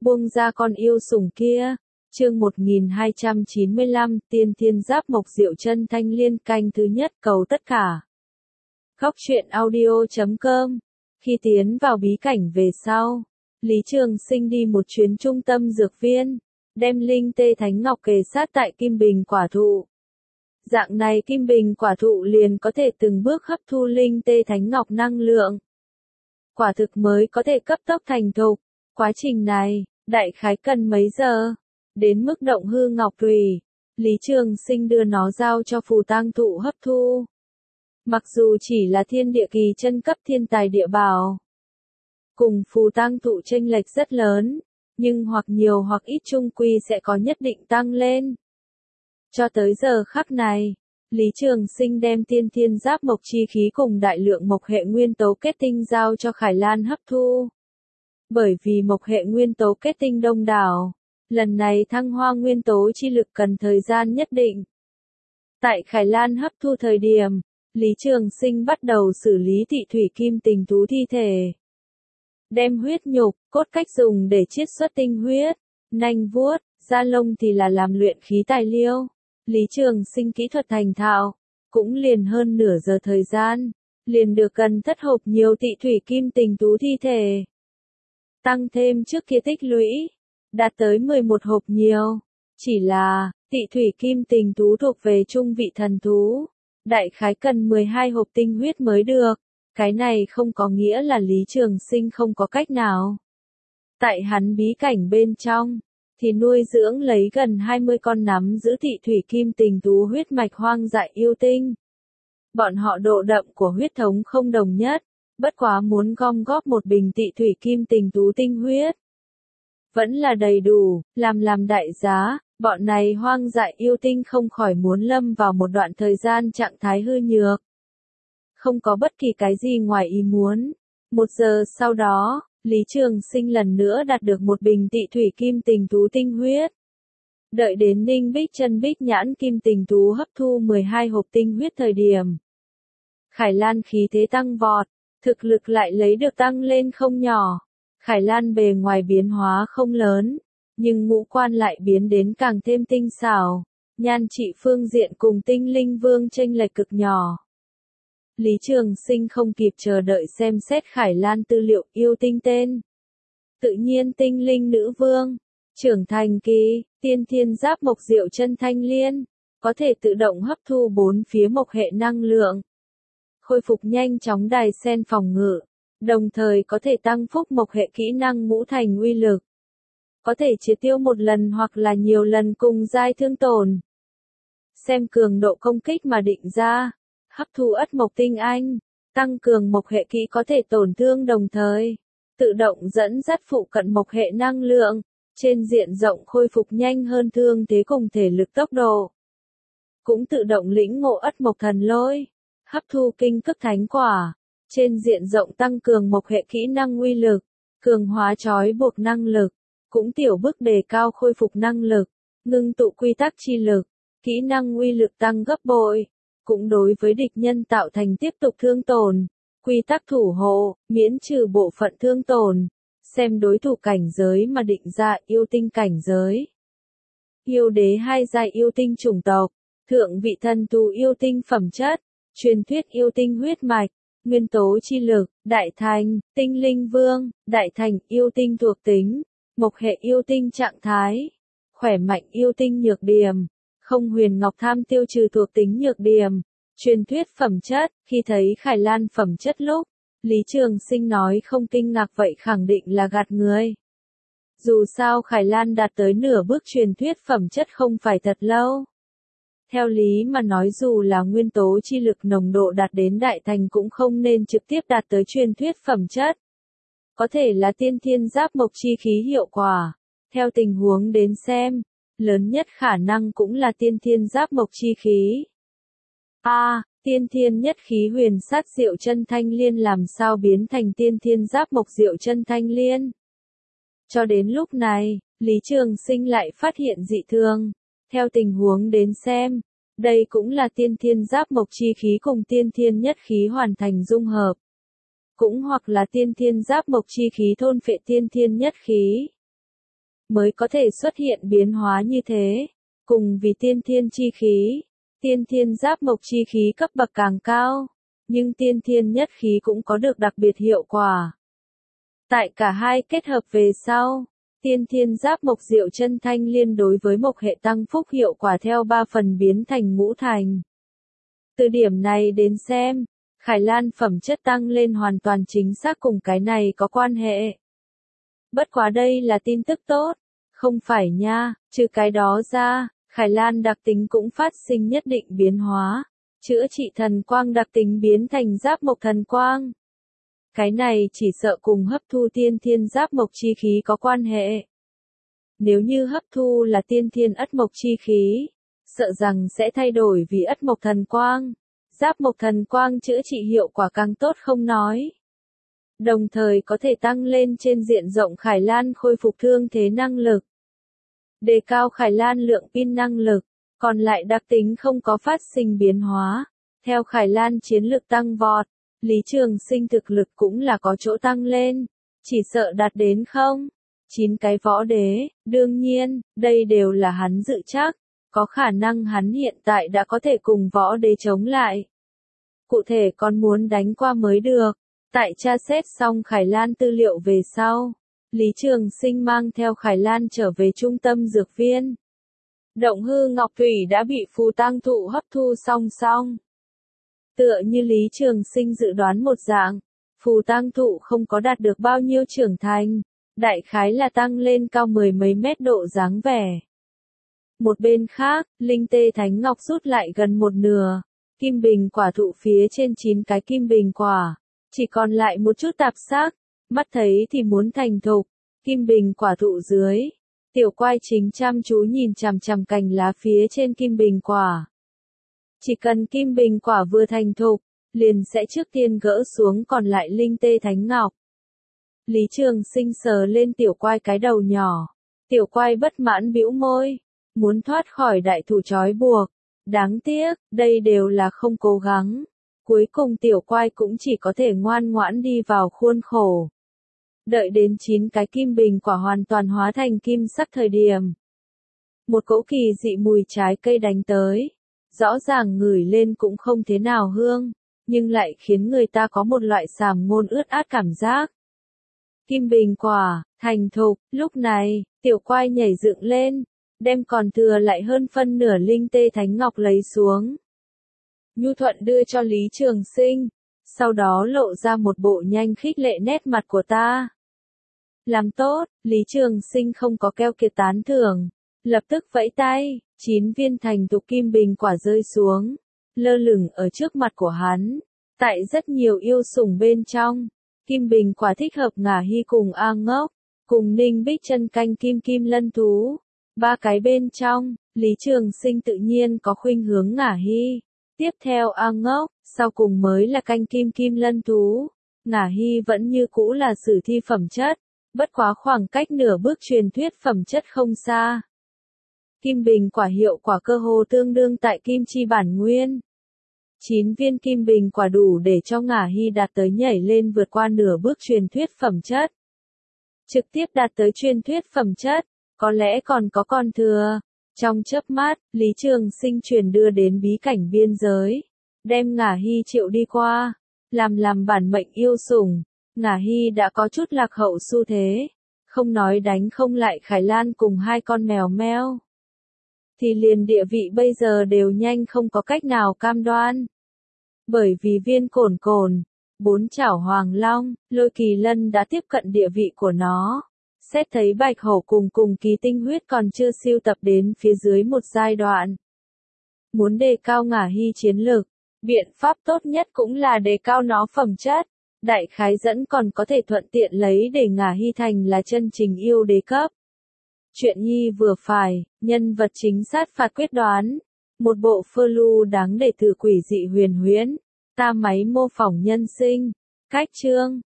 Buông ra con yêu sủng kia. Chương 1295, Tiên Thiên Giáp Mộc Diệu Chân Thanh Liên canh thứ nhất, cầu tất cả. Góc truyện audio.com. Khi tiến vào bí cảnh về sau, Lý Trường Sinh đi một chuyến trung tâm dược viên, đem linh tê thánh ngọc kề sát tại kim bình quả thụ. Dạng này kim bình quả thụ liền có thể từng bước hấp thu linh tê thánh ngọc năng lượng. Quả thực mới có thể cấp tốc thành thục. Quá trình này, đại khái cần mấy giờ. Đến mức động hư ngọc tùy, Lý Trường Sinh đưa nó giao cho phù tang thụ hấp thu. Mặc dù chỉ là thiên địa kỳ chân cấp thiên tài địa bảo, cùng phù tang thụ chênh lệch rất lớn, nhưng hoặc nhiều hoặc ít chung quy sẽ có nhất định tăng lên. Cho tới giờ khắc này, Lý Trường Sinh đem tiên thiên giáp mộc chi khí cùng đại lượng mộc hệ nguyên tố kết tinh giao cho Khải Lan hấp thu. Bởi vì mộc hệ nguyên tố kết tinh đông đảo, lần này thăng hoa nguyên tố chi lực cần thời gian nhất định. Tại Khải Lan hấp thu thời điểm, Lý Trường Sinh bắt đầu xử lý thị thủy kim tình thú thi thể. Đem huyết nhục, cốt cách dùng để chiết xuất tinh huyết, nanh vuốt, da lông thì là làm luyện khí tài liệu. Lý Trường Sinh kỹ thuật thành thạo, cũng liền hơn nửa giờ thời gian, liền được gần thất hộp nhiều thị thủy kim tình thú thi thể. Tăng thêm trước kia tích lũy, đạt tới 11 hộp nhiều. Chỉ là, thị thủy kim tình thú thuộc về trung vị thần thú, đại khái cần 12 hộp tinh huyết mới được. Cái này không có nghĩa là Lý Trường Sinh không có cách nào. Tại hắn bí cảnh bên trong, thì nuôi dưỡng lấy gần 20 con nắm giữ thị thủy kim tình thú huyết mạch hoang dại yêu tinh. Bọn họ độ đậm của huyết thống không đồng nhất, bất quá muốn gom góp một bình thị thủy kim tình thú tinh huyết vẫn là đầy đủ, làm đại giá, bọn này hoang dại yêu tinh không khỏi muốn lâm vào một đoạn thời gian trạng thái hư nhược. Không có bất kỳ cái gì ngoài ý muốn. 1 giờ sau đó, Lý Trường Sinh lần nữa đạt được một bình thị thủy kim tình thú tinh huyết. Đợi đến Ninh Bích Chân Bích Nhãn kim tình thú hấp thu 12 hộp tinh huyết thời điểm, Khải Lan khí thế tăng vọt, thực lực lại lấy được tăng lên không nhỏ. Khải Lan bề ngoài biến hóa không lớn, nhưng ngũ quan lại biến đến càng thêm tinh xảo, nhan trị phương diện cùng tinh linh vương chênh lệch cực nhỏ. Lý Trường Sinh không kịp chờ đợi xem xét Khải Lan tư liệu yêu tinh tên. Tự nhiên tinh linh nữ vương, trưởng thành kỳ, tiên thiên giáp mộc diệu chân thanh liên, có thể tự động hấp thu 4 phía mộc hệ năng lượng. Khôi phục nhanh chóng đài sen phòng ngự, đồng thời có thể tăng phúc mộc hệ kỹ năng ngũ thành uy lực. Có thể triệt tiêu một lần hoặc là nhiều lần cùng giai thương tổn. Xem cường độ công kích mà định ra. Hấp thu ất mộc tinh anh, tăng cường mộc hệ kỹ có thể tổn thương đồng thời, tự động dẫn dắt phụ cận mộc hệ năng lượng, trên diện rộng khôi phục nhanh hơn thương thế cùng thể lực tốc độ. Cũng tự động lĩnh ngộ ất mộc thần lôi, hấp thu kinh cức thánh quả, trên diện rộng tăng cường mộc hệ kỹ năng uy lực, cường hóa trói buộc năng lực, cũng tiểu bước đề cao khôi phục năng lực, ngưng tụ quy tắc chi lực, kỹ năng uy lực tăng gấp bội. Cũng đối với địch nhân tạo thành tiếp tục thương tổn, quy tắc thủ hộ, miễn trừ bộ phận thương tổn, xem đối thủ cảnh giới mà định ra yêu tinh cảnh giới. Yêu đế 2 giai yêu tinh chủng tộc, thượng vị thần thú yêu tinh phẩm chất, truyền thuyết yêu tinh huyết mạch, nguyên tố chi lực, đại thành, tinh linh vương, đại thành yêu tinh thuộc tính, mộc hệ yêu tinh trạng thái, khỏe mạnh yêu tinh nhược điểm. Không huyền ngọc tham tiêu trừ thuộc tính nhược điểm, truyền thuyết phẩm chất. Khi thấy Khải Lan phẩm chất lúc, Lý Trường Sinh nói không kinh ngạc vậy khẳng định là gạt người. Dù sao Khải Lan đạt tới nửa bước truyền thuyết phẩm chất không phải thật lâu. Theo lý mà nói dù là nguyên tố chi lực nồng độ đạt đến đại thành cũng không nên trực tiếp đạt tới truyền thuyết phẩm chất. Có thể là tiên thiên giáp mộc chi khí hiệu quả. Theo tình huống đến xem, lớn nhất khả năng cũng là tiên thiên giáp mộc chi khí. Tiên thiên nhất khí huyền sát diệu chân thanh liên làm sao biến thành tiên thiên giáp mộc diệu chân thanh liên. Cho đến lúc này, Lý Trường Sinh lại phát hiện dị thường. Theo tình huống đến xem, đây cũng là tiên thiên giáp mộc chi khí cùng tiên thiên nhất khí hoàn thành dung hợp. Cũng hoặc là tiên thiên giáp mộc chi khí thôn phệ tiên thiên nhất khí. mới có thể xuất hiện biến hóa như thế. Cùng vì tiên thiên chi khí, tiên thiên giáp mộc chi khí cấp bậc càng cao, nhưng tiên thiên nhất khí cũng có được đặc biệt hiệu quả. Tại cả hai kết hợp về sau, tiên thiên giáp mộc diệu chân thanh liên đối với mộc hệ tăng phúc hiệu quả theo 3 phần biến thành ngũ thành. Từ điểm này đến xem, Khải Lan phẩm chất tăng lên hoàn toàn chính xác cùng cái này có quan hệ. Bất quá đây là tin tức tốt, không phải nha, trừ cái đó ra, Khải Lan đặc tính cũng phát sinh nhất định biến hóa, chữa trị thần quang đặc tính biến thành giáp mộc thần quang. Cái này chỉ sợ cùng hấp thu tiên thiên giáp mộc chi khí có quan hệ. Nếu như hấp thu là tiên thiên ất mộc chi khí, sợ rằng sẽ thay đổi vì ất mộc thần quang. Giáp mộc thần quang chữa trị hiệu quả càng tốt không nói. Đồng thời có thể tăng lên trên diện rộng Khải Lan khôi phục thương thế năng lực. Đề cao Khải Lan lượng pin năng lực, còn lại đặc tính không có phát sinh biến hóa. Theo Khải Lan chiến lực tăng vọt, Lý Trường Sinh thực lực cũng là có chỗ tăng lên, chỉ sợ đạt đến 9 cái võ đế, đương nhiên, đây đều là hắn dự chắc, có khả năng hắn hiện tại đã có thể cùng võ đế chống lại. Cụ thể còn muốn đánh qua mới được. Tại tra xét xong Khải Lan tư liệu về sau, Lý Trường Sinh mang theo Khải Lan trở về trung tâm dược viên. Động hư ngọc thủy đã bị phù tang thụ hấp thu xong. Tựa như Lý Trường Sinh dự đoán một dạng, phù tang thụ không có đạt được bao nhiêu trưởng thành, đại khái là tăng lên cao 10 mấy mét độ dáng vẻ. Một bên khác, linh tê thánh ngọc rút lại gần một nửa, kim bình quả thụ phía trên 9 cái kim bình quả, chỉ còn lại một chút tạp xác, mắt thấy thì muốn thành thục, kim bình quả thụ dưới. Tiểu quai chính chăm chú nhìn chằm chằm cành lá phía trên kim bình quả. Chỉ cần kim bình quả vừa thành thục, liền sẽ trước tiên gỡ xuống còn lại linh tê thánh ngọc. Lý Trường Sinh sờ lên tiểu quai cái đầu nhỏ. Tiểu quai bất mãn bĩu môi, muốn thoát khỏi đại thủ trói buộc. Đáng tiếc, đây đều là không cố gắng. Cuối cùng tiểu quai cũng chỉ có thể ngoan ngoãn đi vào khuôn khổ. Đợi đến 9 cái kim bình quả hoàn toàn hóa thành kim sắc thời điểm. Một cỗ kỳ dị mùi trái cây đánh tới. Rõ ràng ngửi lên cũng không thế nào hương, nhưng lại khiến người ta có một loại sàm ngôn ướt át cảm giác. Kim bình quả, thành thục, lúc này, tiểu quai nhảy dựng lên, đem còn thừa lại hơn phân nửa linh tê thánh ngọc lấy xuống. Nhu thuận đưa cho Lý Trường Sinh, sau đó lộ ra một bộ nhanh khích lệ nét mặt của ta. Làm tốt, Lý Trường Sinh không có keo kiệt tán thưởng, lập tức vẫy tay, 9 viên thành thục kim bình quả rơi xuống, lơ lửng ở trước mặt của hắn. Tại rất nhiều yêu sủng bên trong, kim bình quả thích hợp Ngả Hy cùng A Ngốc, cùng Ninh Bích Chân canh kim kim lân thú. 3 cái bên trong, Lý Trường Sinh tự nhiên có khuynh hướng Ngả Hy. Tiếp theo A Ngốc, sau cùng mới là canh kim kim lân thú. Ngả Hy vẫn như cũ là sử thi phẩm chất, bất quá khoảng cách nửa bước truyền thuyết phẩm chất không xa. Kim bình quả hiệu quả cơ hồ tương đương tại kim chi bản nguyên. 9 viên kim bình quả đủ để cho Ngả Hy đạt tới nhảy lên vượt qua nửa bước truyền thuyết phẩm chất. Trực tiếp đạt tới truyền thuyết phẩm chất, có lẽ còn có con thừa. Trong chớp mắt, Lý Trường Sinh truyền đưa đến bí cảnh biên giới, đem Ngả Hy triệu đi qua, làm bản mệnh yêu sủng. Ngả Hy đã có chút lạc hậu xu thế, không nói đánh không lại Khải Lan cùng 2 con mèo meo, thì liền địa vị bây giờ đều nhanh không có cách nào cam đoan. Bởi vì viên cổn cổn, 4 chảo hoàng long, lôi kỳ lân đã tiếp cận địa vị của nó. Xét thấy bạch hổ cùng kỳ tinh huyết còn chưa siêu tập đến phía dưới một giai đoạn. Muốn đề cao Ngả Hy chiến lực, biện pháp tốt nhất cũng là đề cao nó phẩm chất. Đại khái dẫn còn có thể thuận tiện lấy để Ngả Hy thành là chân trình yêu đế cấp. Chuyện nhi vừa phải, nhân vật chính sát phạt quyết đoán. Một bộ phơ lưu đáng để thử quỷ dị huyền huyễn. Ta máy mô phỏng nhân sinh. Cách chương.